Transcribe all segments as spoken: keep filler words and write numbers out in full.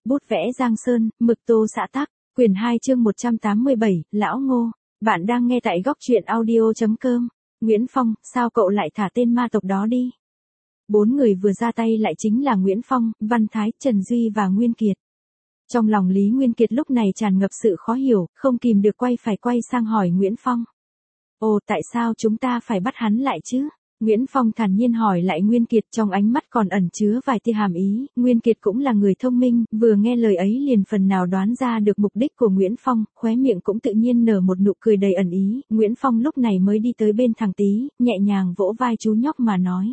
Bút vẽ Giang Sơn, mực tô xã tắc, quyển hai chương một trăm tám mươi bảy, Lão Ngô. Bạn đang nghe tại góc truyện audio.com. Nguyễn Phong, sao cậu lại thả tên ma tộc đó đi? Bốn người vừa ra tay lại chính là Nguyễn Phong, Văn Thái, Trần Duy và Nguyên Kiệt. Trong lòng Lý Nguyên Kiệt lúc này tràn ngập sự khó hiểu, không kìm được quay phải quay sang hỏi Nguyễn Phong. Ồ, tại sao chúng ta phải bắt hắn lại chứ? Nguyễn Phong thản nhiên hỏi lại Nguyên Kiệt, trong ánh mắt còn ẩn chứa vài tia hàm ý. Nguyên Kiệt cũng là người thông minh, vừa nghe lời ấy liền phần nào đoán ra được mục đích của Nguyễn Phong, khóe miệng cũng tự nhiên nở một nụ cười đầy ẩn ý. Nguyễn Phong lúc này mới đi tới bên thằng Tý, nhẹ nhàng vỗ vai chú nhóc mà nói.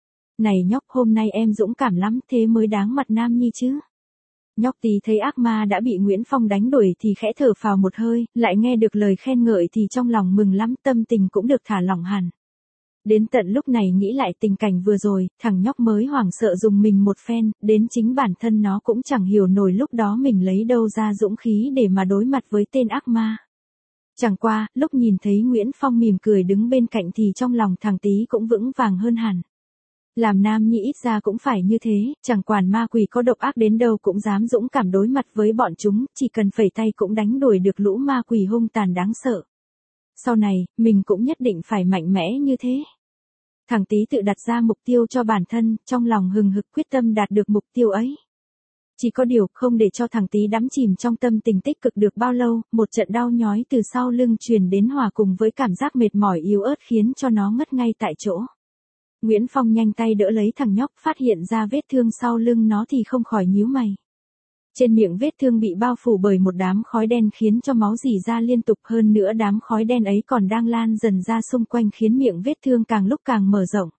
Này nhóc, hôm nay em dũng cảm lắm, thế mới đáng mặt nam nhi chứ. Nhóc Tý thấy ác ma đã bị Nguyễn Phong đánh đuổi thì khẽ thở phào một hơi, lại nghe được lời khen ngợi thì trong lòng mừng lắm, tâm tình cũng được thả lỏng hẳn. Đến tận lúc này nghĩ lại tình cảnh vừa rồi, thằng nhóc mới hoảng sợ dùng mình một phen, đến chính bản thân nó cũng chẳng hiểu nổi lúc đó mình lấy đâu ra dũng khí để mà đối mặt với tên ác ma. Chẳng qua, lúc nhìn thấy Nguyễn Phong mỉm cười đứng bên cạnh thì trong lòng thằng Tý cũng vững vàng hơn hẳn. Làm nam nhi ít ra cũng phải như thế, chẳng quản ma quỷ có độc ác đến đâu cũng dám dũng cảm đối mặt với bọn chúng, chỉ cần phẩy tay cũng đánh đuổi được lũ ma quỷ hung tàn đáng sợ. Sau này, mình cũng nhất định phải mạnh mẽ như thế. Thằng Tý tự đặt ra mục tiêu cho bản thân, trong lòng hừng hực quyết tâm đạt được mục tiêu ấy. Chỉ có điều, không để cho thằng Tý đắm chìm trong tâm tình tích cực được bao lâu, một trận đau nhói từ sau lưng truyền đến hòa cùng với cảm giác mệt mỏi yếu ớt khiến cho nó ngất ngay tại chỗ. Nguyễn Phong nhanh tay đỡ lấy thằng nhóc, phát hiện ra vết thương sau lưng nó thì không khỏi nhíu mày. Trên miệng vết thương bị bao phủ bởi một đám khói đen khiến cho máu rỉ ra liên tục, hơn nữa đám khói đen ấy còn đang lan dần ra xung quanh khiến miệng vết thương càng lúc càng mở rộng.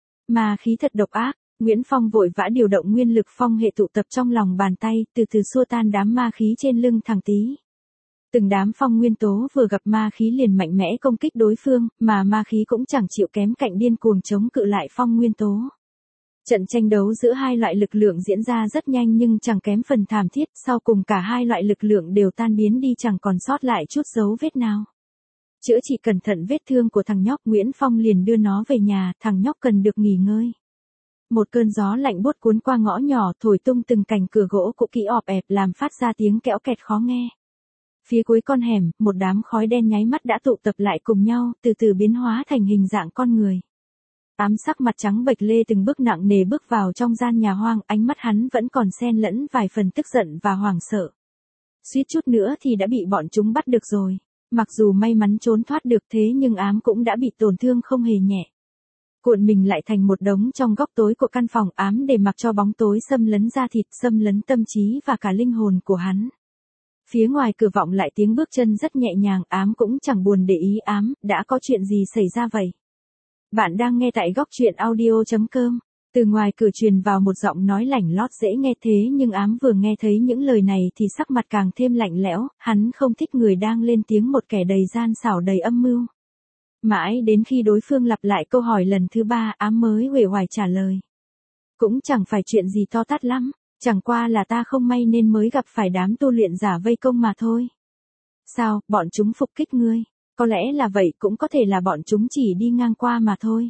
Ma khí thật độc ác, Nguyễn Phong vội vã điều động nguyên lực phong hệ tụ tập trong lòng bàn tay, từ từ xua tan đám ma khí trên lưng thằng Tý. Từng đám phong nguyên tố vừa gặp ma khí liền mạnh mẽ công kích đối phương, mà ma khí cũng chẳng chịu kém cạnh điên cuồng chống cự lại phong nguyên tố. Trận tranh đấu giữa hai loại lực lượng diễn ra rất nhanh nhưng chẳng kém phần thảm thiết, sau cùng cả hai loại lực lượng đều tan biến đi, chẳng còn sót lại chút dấu vết nào. Chữa trị cẩn thận vết thương của thằng nhóc, Nguyễn Phong liền đưa nó về nhà, thằng nhóc cần được nghỉ ngơi. Một cơn gió lạnh buốt cuốn qua ngõ nhỏ, thổi tung từng cành cửa gỗ cũ kỹ ọp ẹp làm phát ra tiếng kẽo kẹt khó nghe. Phía cuối con hẻm, một đám khói đen nháy mắt đã tụ tập lại cùng nhau, từ từ biến hóa thành hình dạng con người. Ám sắc mặt trắng bệch lê từng bước nặng nề bước vào trong gian nhà hoang, ánh mắt hắn vẫn còn xen lẫn vài phần tức giận và hoảng sợ. Suýt chút nữa thì đã bị bọn chúng bắt được rồi. Mặc dù may mắn trốn thoát được thế nhưng Ám cũng đã bị tổn thương không hề nhẹ. Cuộn mình lại thành một đống trong góc tối của căn phòng, Ám để mặc cho bóng tối xâm lấn da thịt, xâm lấn tâm trí và cả linh hồn của hắn. Phía ngoài cửa vọng lại tiếng bước chân rất nhẹ nhàng, Ám cũng chẳng buồn để ý. Ám, đã có chuyện gì xảy ra vậy? Bạn đang nghe tại góc truyện audio.com. Từ ngoài cửa truyền vào một giọng nói lảnh lót dễ nghe, thế nhưng Ám vừa nghe thấy những lời này thì sắc mặt càng thêm lạnh lẽo, hắn không thích người đang lên tiếng một kẻ đầy gian xảo đầy âm mưu. Mãi đến khi đối phương lặp lại câu hỏi lần thứ ba, Ám mới uể oải trả lời. Cũng chẳng phải chuyện gì to tát lắm, chẳng qua là ta không may nên mới gặp phải đám tu luyện giả vây công mà thôi. Sao, bọn chúng phục kích ngươi? Có lẽ là vậy, cũng có thể là bọn chúng chỉ đi ngang qua mà thôi.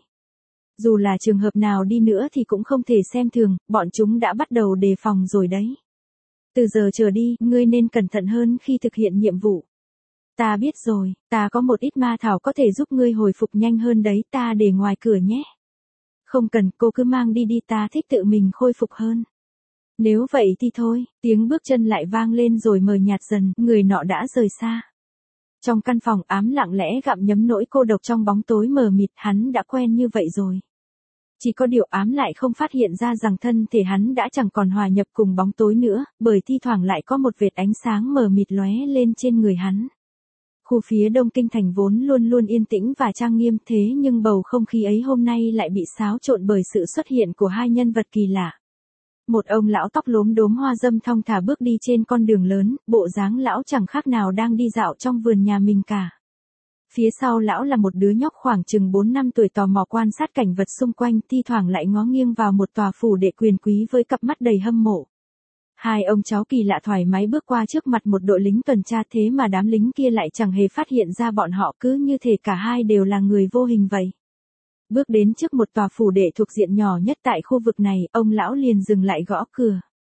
Dù là trường hợp nào đi nữa thì cũng không thể xem thường, bọn chúng đã bắt đầu đề phòng rồi đấy. Từ giờ trở đi, ngươi nên cẩn thận hơn khi thực hiện nhiệm vụ. Ta biết rồi, ta có một ít ma thảo có thể giúp ngươi hồi phục nhanh hơn đấy, ta để ngoài cửa nhé. Không cần, cô cứ mang đi đi, ta thích tự mình khôi phục hơn. Nếu vậy thì thôi, tiếng bước chân lại vang lên rồi mờ nhạt dần, người nọ đã rời xa. Trong căn phòng, Ám lặng lẽ gặm nhấm nỗi cô độc trong bóng tối mờ mịt, hắn đã quen như vậy rồi. Chỉ có điều Ám lại không phát hiện ra rằng thân thể hắn đã chẳng còn hòa nhập cùng bóng tối nữa, bởi thi thoảng lại có một vệt ánh sáng mờ mịt lóe lên trên người hắn. Khu phía đông kinh thành vốn luôn luôn yên tĩnh và trang nghiêm, thế nhưng bầu không khí ấy hôm nay lại bị xáo trộn bởi sự xuất hiện của hai nhân vật kỳ lạ. Một ông lão tóc lốm đốm hoa râm thong thả bước đi trên con đường lớn, bộ dáng lão chẳng khác nào đang đi dạo trong vườn nhà mình cả. Phía sau lão là một đứa nhóc khoảng chừng bốn năm tuổi tò mò quan sát cảnh vật xung quanh, thi thoảng lại ngó nghiêng vào một tòa phủ đệ quyền quý với cặp mắt đầy hâm mộ. Hai ông cháu kỳ lạ thoải mái bước qua trước mặt một đội lính tuần tra, thế mà đám lính kia lại chẳng hề phát hiện ra bọn họ, cứ như thể cả hai đều là người vô hình vậy. Bước đến trước một tòa phủ đệ thuộc diện nhỏ nhất tại khu vực này, ông lão liền dừng lại gõ cửa.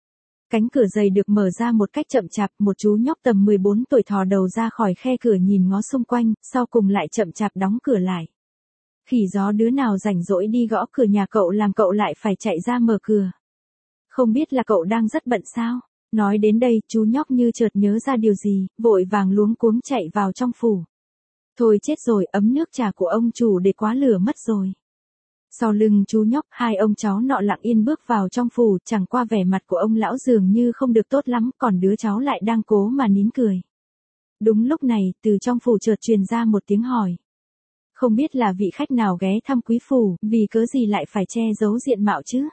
cánh cửa dày được mở ra một cách chậm chạp, một chú nhóc tầm mười bốn tuổi thò đầu ra khỏi khe cửa nhìn ngó xung quanh, sau cùng lại chậm chạp đóng cửa lại. Khỉ gió đứa nào rảnh rỗi đi gõ cửa nhà cậu làm cậu lại phải chạy ra mở cửa. Không biết là cậu đang rất bận sao? Nói đến đây, chú nhóc như chợt nhớ ra điều gì, vội vàng luống cuống chạy vào trong phủ. Thôi chết rồi, ấm nước trà của ông chủ để quá lửa mất rồi. Sau lưng chú nhóc, hai ông cháu nọ lặng yên bước vào trong phủ, chẳng qua vẻ mặt của ông lão dường như không được tốt lắm, còn đứa cháu lại đang cố mà nín cười. Đúng lúc này, từ trong phủ chợt truyền ra một tiếng hỏi. Không biết là vị khách nào ghé thăm quý phủ, vì cớ gì lại phải che giấu diện mạo chứ?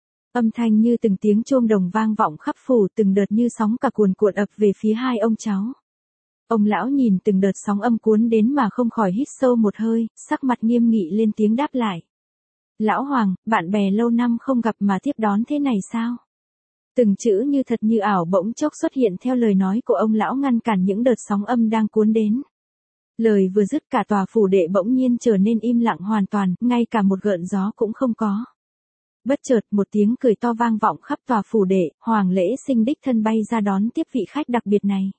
Âm thanh như từng tiếng chuông đồng vang vọng khắp phủ, từng đợt như sóng cả cuồn cuộn ập về phía hai ông cháu. Ông lão nhìn từng đợt sóng âm cuốn đến mà không khỏi hít sâu một hơi, sắc mặt nghiêm nghị lên tiếng đáp lại. Lão Hoàng, bạn bè lâu năm không gặp mà tiếp đón thế này sao? Từng chữ như thật như ảo bỗng chốc xuất hiện theo lời nói của ông lão ngăn cản những đợt sóng âm đang cuốn đến. Lời vừa dứt cả tòa phủ đệ bỗng nhiên trở nên im lặng hoàn toàn, ngay cả một gợn gió cũng không có. Bất chợt một tiếng cười to vang vọng khắp tòa phủ đệ, Hoàng Lễ Sinh đích thân bay ra đón tiếp vị khách đặc biệt này.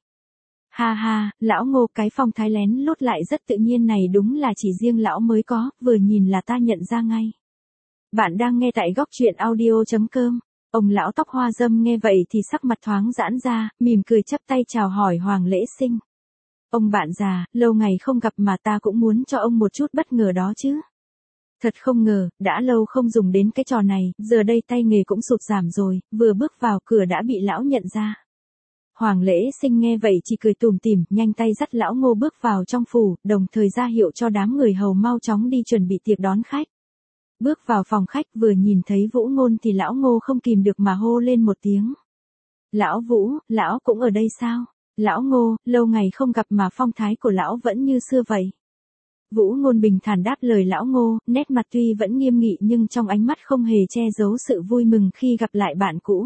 Ha ha, lão Ngô, cái phong thái lén lút lại rất tự nhiên này đúng là chỉ riêng lão mới có, vừa nhìn là ta nhận ra ngay. Bạn đang nghe tại góc truyện audio chấm com. Ông lão tóc hoa râm nghe vậy thì sắc mặt thoáng giãn ra, mỉm cười chắp tay chào hỏi Hoàng Lễ Sinh. Ông bạn già, lâu ngày không gặp mà ta cũng muốn cho ông một chút bất ngờ đó chứ. Thật không ngờ, đã lâu không dùng đến cái trò này, giờ đây tay nghề cũng sụt giảm rồi, vừa bước vào cửa đã bị lão nhận ra. Hoàng Lễ Sinh nghe vậy chỉ cười tủm tỉm, nhanh tay dắt lão Ngô bước vào trong phủ, đồng thời ra hiệu cho đám người hầu mau chóng đi chuẩn bị tiệc đón khách. Bước vào phòng khách vừa nhìn thấy Vũ Ngôn thì lão Ngô không kìm được mà hô lên một tiếng. Lão Vũ, lão cũng ở đây sao? Lão Ngô, lâu ngày không gặp mà phong thái của lão vẫn như xưa vậy. Vũ Ngôn bình thản đáp lời lão Ngô, nét mặt tuy vẫn nghiêm nghị nhưng trong ánh mắt không hề che giấu sự vui mừng khi gặp lại bạn cũ.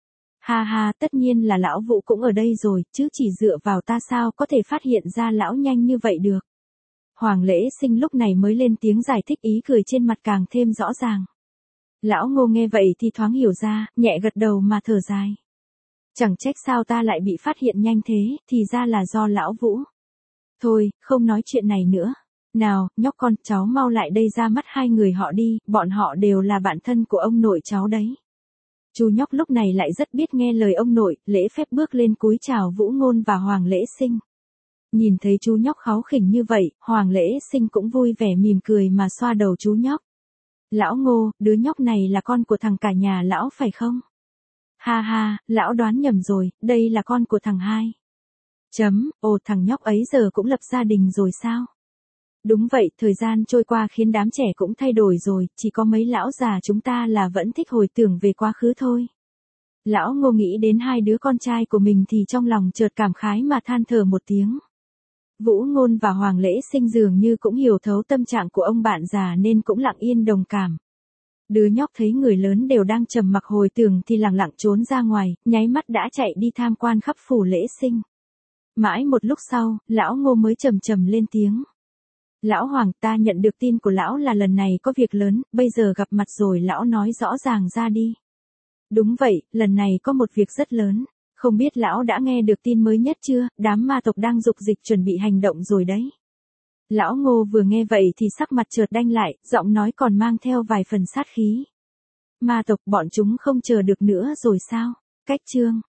Ha ha, tất nhiên là lão Vũ cũng ở đây rồi, chứ chỉ dựa vào ta sao có thể phát hiện ra lão nhanh như vậy được. Hoàng Lễ Sinh lúc này mới lên tiếng giải thích, ý cười trên mặt càng thêm rõ ràng. Lão Ngô nghe vậy thì thoáng hiểu ra, nhẹ gật đầu mà thở dài. Chẳng trách sao ta lại bị phát hiện nhanh thế, thì ra là do lão Vũ. Thôi, không nói chuyện này nữa. Nào, nhóc con, cháu mau lại đây ra mắt hai người họ đi, bọn họ đều là bạn thân của ông nội cháu đấy. Chú nhóc lúc này lại rất biết nghe lời ông nội, lễ phép bước lên cúi chào Vũ Ngôn và Hoàng Lễ Sinh. Nhìn thấy chú nhóc kháu khỉnh như vậy, Hoàng Lễ Sinh cũng vui vẻ mỉm cười mà xoa đầu chú nhóc. Lão Ngô, đứa nhóc này là con của thằng cả nhà lão phải không? Ha ha, lão đoán nhầm rồi, đây là con của thằng hai. Chấm, ồ thằng nhóc ấy giờ cũng lập gia đình rồi sao? Đúng vậy, thời gian trôi qua khiến đám trẻ cũng thay đổi rồi, chỉ có mấy lão già chúng ta là vẫn thích hồi tưởng về quá khứ thôi. Lão Ngô nghĩ đến hai đứa con trai của mình thì trong lòng chợt cảm khái mà than thở một tiếng. Vũ Ngôn và Hoàng Lễ Sinh dường như cũng hiểu thấu tâm trạng của ông bạn già nên cũng lặng yên đồng cảm. Đứa nhóc thấy người lớn đều đang trầm mặc hồi tưởng thì lặng lặng trốn ra ngoài, nháy mắt đã chạy đi tham quan khắp phủ Lễ Sinh. Mãi một lúc sau, lão Ngô mới trầm trầm lên tiếng. Lão Hoàng, ta nhận được tin của lão là lần này có việc lớn, bây giờ gặp mặt rồi lão nói rõ ràng ra đi. Đúng vậy, lần này có một việc rất lớn. Không biết lão đã nghe được tin mới nhất chưa, đám ma tộc đang dục dịch chuẩn bị hành động rồi đấy. Lão Ngô vừa nghe vậy thì sắc mặt chợt đanh lại, giọng nói còn mang theo vài phần sát khí. Ma tộc bọn chúng không chờ được nữa rồi sao? Cách chương